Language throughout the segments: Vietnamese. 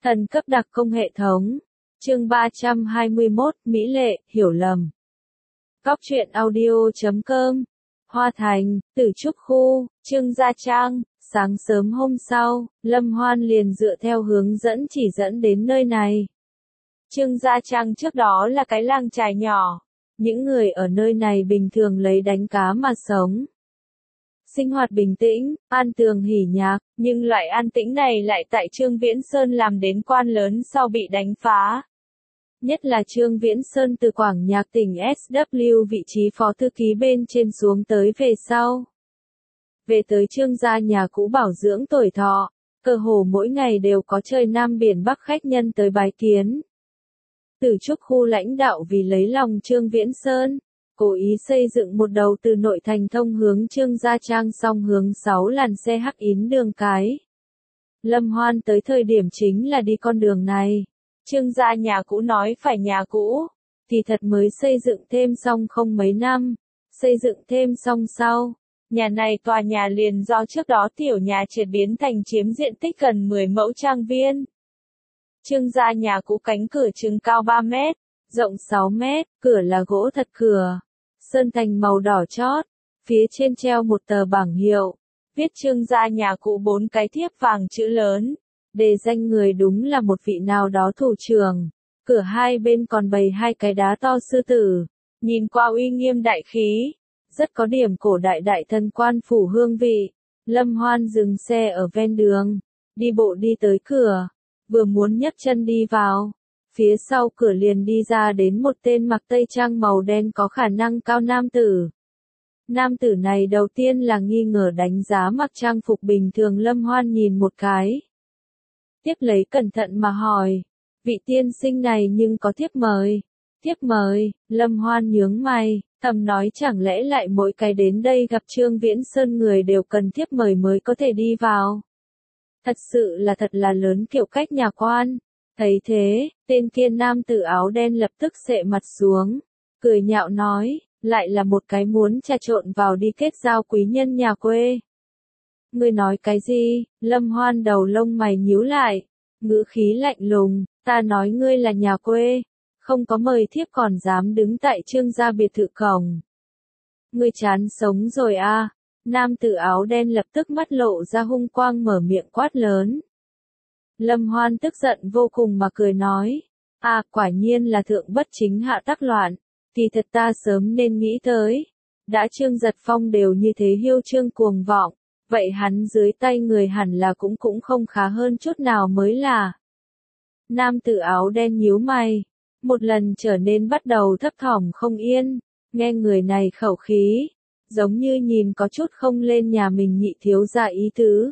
Thần cấp đặc công hệ thống. Chương 321, Mỹ Lệ, hiểu lầm. Góc truyện audio.com. Hoa Thành, Tử Trúc Khu, Trương Gia Trang. Sáng sớm hôm sau, Lâm Hoan liền dựa theo hướng dẫn chỉ dẫn đến nơi này. Trương Gia Trang trước đó là cái làng chài nhỏ. Những người ở nơi này bình thường lấy đánh cá mà sống. Sinh hoạt bình tĩnh, an tường hỉ nhạc, nhưng loại an tĩnh này lại tại Trương Viễn Sơn làm đến quan lớn sau bị đánh phá. Nhất là Trương Viễn Sơn từ Quảng Nhạc tỉnh SW vị trí phó thư ký bên trên xuống tới về sau. Về tới Trương gia nhà cũ bảo dưỡng tuổi thọ, cơ hồ mỗi ngày đều có trời Nam Biển Bắc khách nhân tới bái kiến. Tử Trúc Khu lãnh đạo vì lấy lòng Trương Viễn Sơn, cố ý xây dựng một đầu từ nội thành thông hướng Trương Gia Trang song hướng 6 làn xe hắc yến đường cái. Lâm Hoan tới thời điểm chính là đi con đường này. Trương gia nhà cũ nói phải nhà cũ, thì thật mới xây dựng thêm xong không mấy năm, xây dựng thêm xong sau. Nhà này tòa nhà liền do trước đó tiểu nhà trệt biến thành chiếm diện tích gần 10 mẫu trang viên. Trương gia nhà cũ cánh cửa chừng cao 3 mét, rộng 6 mét, cửa là gỗ thật cửa, sơn thành màu đỏ chót, phía trên treo một tờ bảng hiệu, viết Trương gia nhà cũ 4 cái thiếp vàng chữ lớn, đề danh người đúng là một vị nào đó thủ trưởng, cửa hai bên còn bày 2 cái đá to sư tử, nhìn qua uy nghiêm đại khí, rất có điểm cổ đại đại thân quan phủ hương vị. Lâm Hoan dừng xe ở ven đường, đi bộ đi tới cửa, vừa muốn nhấc chân đi vào, phía sau cửa liền đi ra đến một tên mặc tây trang màu đen có khả năng cao nam tử. Nam tử này đầu tiên là nghi ngờ đánh giá mặc trang phục bình thường Lâm Hoan nhìn một cái. Tiếp lấy cẩn thận mà hỏi, vị tiên sinh này nhưng có thiếp mời. Thiếp mời, Lâm Hoan nhướng mày, thầm nói chẳng lẽ lại mỗi cái đến đây gặp Trương Viễn Sơn người đều cần thiếp mời mới có thể đi vào. Thật sự là thật là lớn kiểu cách nhà quan. Thấy thế, tên kia nam tử áo đen lập tức xệ mặt xuống, cười nhạo nói, lại là một cái muốn trà trộn vào đi kết giao quý nhân nhà quê. Ngươi nói cái gì? Lâm Hoan đầu lông mày nhíu lại, ngữ khí lạnh lùng, ta nói ngươi là nhà quê, không có mời thiếp còn dám đứng tại Trương gia biệt thự cổng. Ngươi chán sống rồi à? Nam tử áo đen lập tức mắt lộ ra hung quang mở miệng quát lớn. Lâm Hoan tức giận vô cùng mà cười nói, à quả nhiên là thượng bất chính hạ tắc loạn, thì thật ta sớm nên nghĩ tới. Đã Trương Giật Phong đều như thế hiêu trương cuồng vọng, vậy hắn dưới tay người hẳn là cũng không khá hơn chút nào mới là. Nam tử áo đen nhíu mày, một lần trở nên bắt đầu thấp thỏm không yên, nghe người này khẩu khí, giống như nhìn có chút không lên nhà mình nhị thiếu gia ý tứ.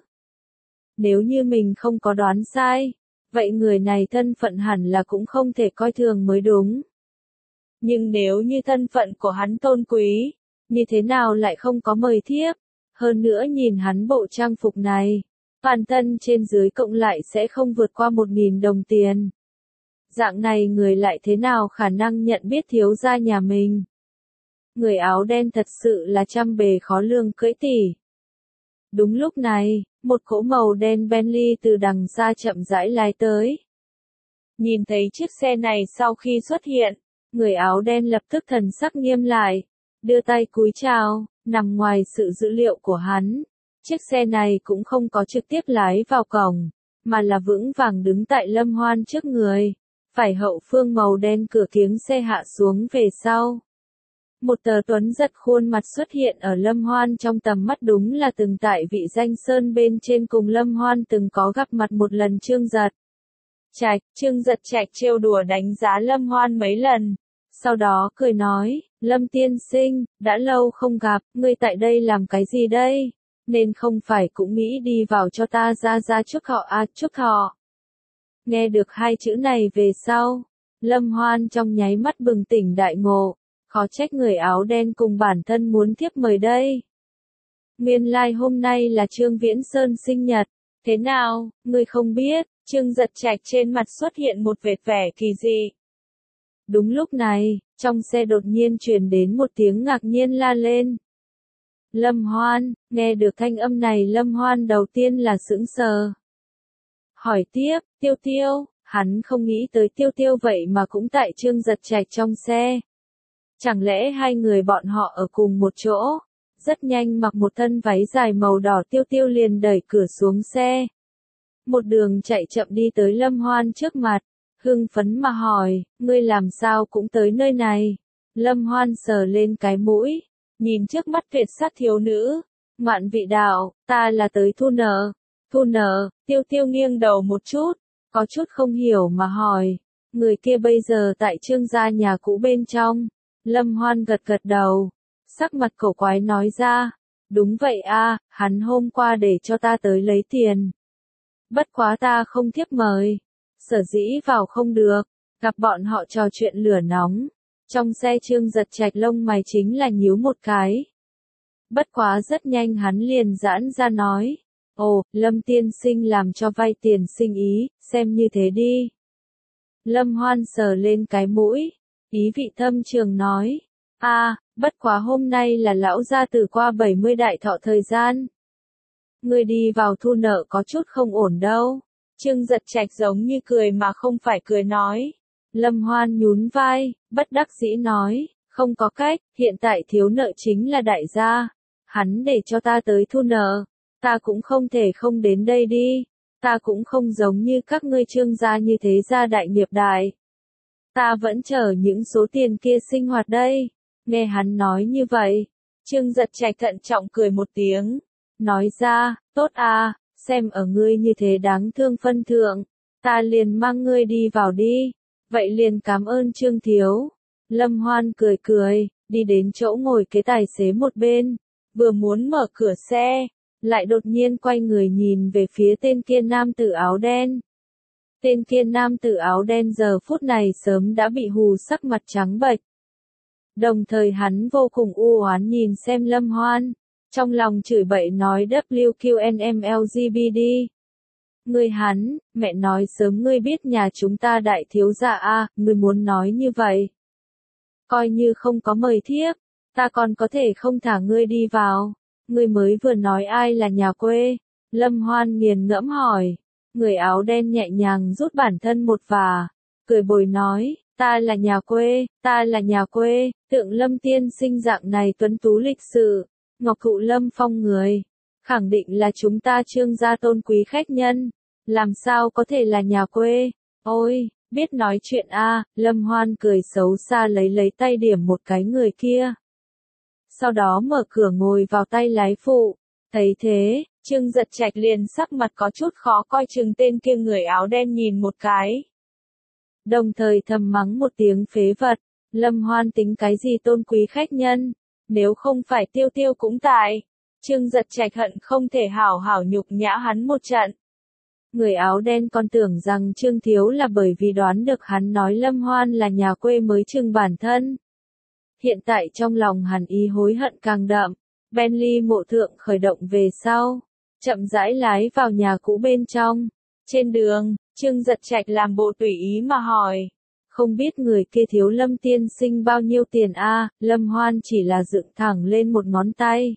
Nếu như mình không có đoán sai, vậy người này thân phận hẳn là cũng không thể coi thường mới đúng. Nhưng nếu như thân phận của hắn tôn quý, như thế nào lại không có mời thiếp? Hơn nữa nhìn hắn bộ trang phục này, toàn thân trên dưới cộng lại sẽ không vượt qua 1.000 đồng tiền. Dạng này người lại thế nào khả năng nhận biết thiếu gia nhà mình? Người áo đen thật sự là trăm bề khó lường cưỡi tỉ. Đúng lúc này, một cỗ màu đen Bentley từ đằng xa chậm rãi lái tới. Nhìn thấy chiếc xe này sau khi xuất hiện, người áo đen lập tức thần sắc nghiêm lại, đưa tay cúi chào, nằm ngoài sự dữ liệu của hắn. Chiếc xe này cũng không có trực tiếp lái vào cổng, mà là vững vàng đứng tại Lâm Hoan trước người, phải hậu phương màu đen cửa kiếng xe hạ xuống về sau. Một tờ tuấn giật khuôn mặt xuất hiện ở Lâm Hoan trong tầm mắt đúng là từng tại vị danh sơn bên trên cùng Lâm Hoan từng có gặp mặt một lần Trương Giật. Trương Giật Trạch trêu đùa đánh giá Lâm Hoan mấy lần, sau đó cười nói, Lâm tiên sinh, đã lâu không gặp, ngươi tại đây làm cái gì đây? Nên không phải cũng nghĩ đi vào cho ta ra chúc họ à chúc họ. Nghe được 2 chữ này về sau, Lâm Hoan trong nháy mắt bừng tỉnh đại ngộ. Khó trách người áo đen cùng bản thân muốn thiếp mời đây. Nguyên lai hôm nay là Trương Viễn Sơn sinh nhật. Thế nào, ngươi không biết? Trương Giật Trạch trên mặt xuất hiện một vệt vẻ kỳ dị. Đúng lúc này, trong xe đột nhiên truyền đến một tiếng ngạc nhiên la lên. Lâm Hoan, nghe được thanh âm này Lâm Hoan đầu tiên là sững sờ. hỏi tiếp, Tiêu Tiêu, hắn không nghĩ tới Tiêu Tiêu vậy mà cũng tại Trương Giật Trạch trong xe. Chẳng lẽ hai người bọn họ ở cùng một chỗ? Rất nhanh mặc một thân váy dài màu đỏ Tiêu Tiêu liền đẩy cửa xuống xe. Một đường chạy chậm đi tới Lâm Hoan trước mặt, hưng phấn mà hỏi, ngươi làm sao cũng tới nơi này? Lâm Hoan sờ lên cái mũi, nhìn trước mắt tuyệt sắc thiếu nữ, Mạn Vị đạo, ta là tới thu nợ. Thu nợ, Tiêu Tiêu nghiêng đầu một chút, có chút không hiểu mà hỏi, người kia bây giờ tại Trương gia nhà cũ bên trong. Lâm Hoan gật gật đầu, sắc mặt cổ quái nói ra, đúng vậy a, hắn hôm qua để cho ta tới lấy tiền. Bất quá ta không thiếp mời, sở dĩ vào không được, gặp bọn họ trò chuyện lửa nóng. Trong xe Trương Giật Trạch lông mày chính là nhíu một cái. Bất quá rất nhanh hắn liền giãn ra nói, ồ, Lâm tiên sinh làm cho vay tiền sinh ý, xem như thế đi. Lâm Hoan sờ lên cái mũi, ý vị thâm trường nói, bất quá hôm nay là lão gia tử qua 70 đại thọ thời gian. Người đi vào thu nợ có chút không ổn đâu. Trương Giật Trạch giống như cười mà không phải cười nói. Lâm Hoan nhún vai, bất đắc dĩ nói, không có cách, hiện tại thiếu nợ chính là đại gia. Hắn để cho ta tới thu nợ, ta cũng không thể không đến đây đi. Ta cũng không giống như các ngươi Trương gia như thế gia đại nghiệp đại. Ta vẫn chờ những số tiền kia sinh hoạt đây. Nghe hắn nói như vậy, Trương Giật Trạch thận trọng cười một tiếng, nói ra, tốt à, xem ở ngươi như thế đáng thương phân thượng, ta liền mang ngươi đi vào đi, vậy liền cảm ơn Trương thiếu. Lâm Hoan cười cười, đi đến chỗ ngồi kế tài xế một bên, vừa muốn mở cửa xe, lại đột nhiên quay người nhìn về phía tên kia nam tử áo đen. Tên kia nam tử áo đen giờ phút này sớm đã bị hù sắc mặt trắng bệch. Đồng thời hắn vô cùng u oán nhìn xem Lâm Hoan, trong lòng chửi bậy nói WQNMLGBD. Ngươi hắn, mẹ nói sớm ngươi biết nhà chúng ta đại thiếu gia a, ngươi muốn nói như vậy. Coi như không có mời thiếp, ta còn có thể không thả ngươi đi vào. Ngươi mới vừa nói ai là nhà quê? Lâm Hoan nghiền ngẫm hỏi. Người áo đen nhẹ nhàng rút bản thân một vả, cười bồi nói, ta là nhà quê, ta là nhà quê, tượng Lâm tiên sinh dạng này tuấn tú lịch sự, ngọc thụ lâm phong người, khẳng định là chúng ta Trương gia tôn quý khách nhân, làm sao có thể là nhà quê, ôi, biết nói chuyện a. Lâm Hoan cười xấu xa lấy tay điểm một cái người kia. Sau đó mở cửa ngồi vào tay lái phụ, thấy thế, Trương Giật Trạch liền sắc mặt có chút khó coi chừng tên kia người áo đen nhìn một cái. Đồng thời thầm mắng một tiếng phế vật, Lâm Hoan tính cái gì tôn quý khách nhân, nếu không phải Tiêu Tiêu cũng tại. Trương Giật Trạch hận không thể hảo hảo nhục nhã hắn một trận. Người áo đen còn tưởng rằng Trương Thiếu là bởi vì đoán được hắn nói Lâm Hoan là nhà quê mới trừng bản thân. Hiện tại trong lòng hắn ý hối hận càng đậm, Bentley mộ thượng khởi động về sau, chậm rãi lái vào nhà cũ bên trong. Trên đường, Trương Giật Trạch làm bộ tùy ý mà hỏi, không biết người kia thiếu Lâm tiên sinh bao nhiêu tiền a? Lâm Hoan chỉ là dựng thẳng lên một ngón tay.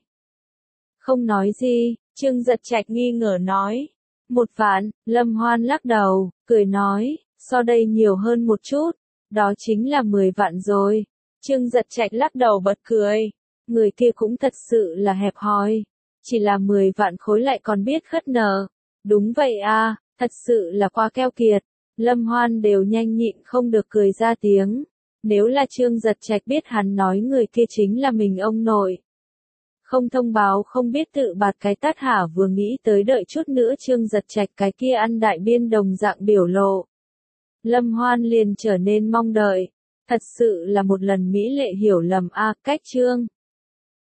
Không nói gì, Trương Giật Trạch nghi ngờ nói, 1 vạn. Lâm Hoan lắc đầu, cười nói, so đây nhiều hơn một chút, đó chính là 10 vạn rồi. Trương Giật Trạch lắc đầu bật cười, người kia cũng thật sự là hẹp hòi, chỉ là 10 vạn khối lại còn biết khất nợ. Đúng vậy a, thật sự là quá keo kiệt. Lâm Hoan đều nhanh nhịn không được cười ra tiếng. Nếu là Trương Giật Trạch biết hắn nói người kia chính là mình ông nội. Không thông báo không biết tự bạt cái tát hả, vừa nghĩ tới đợi chút nữa Trương Giật Trạch cái kia ăn đại biên đồng dạng biểu lộ. Lâm Hoan liền trở nên mong đợi. Thật sự là một lần mỹ lệ hiểu lầm a, cách Trương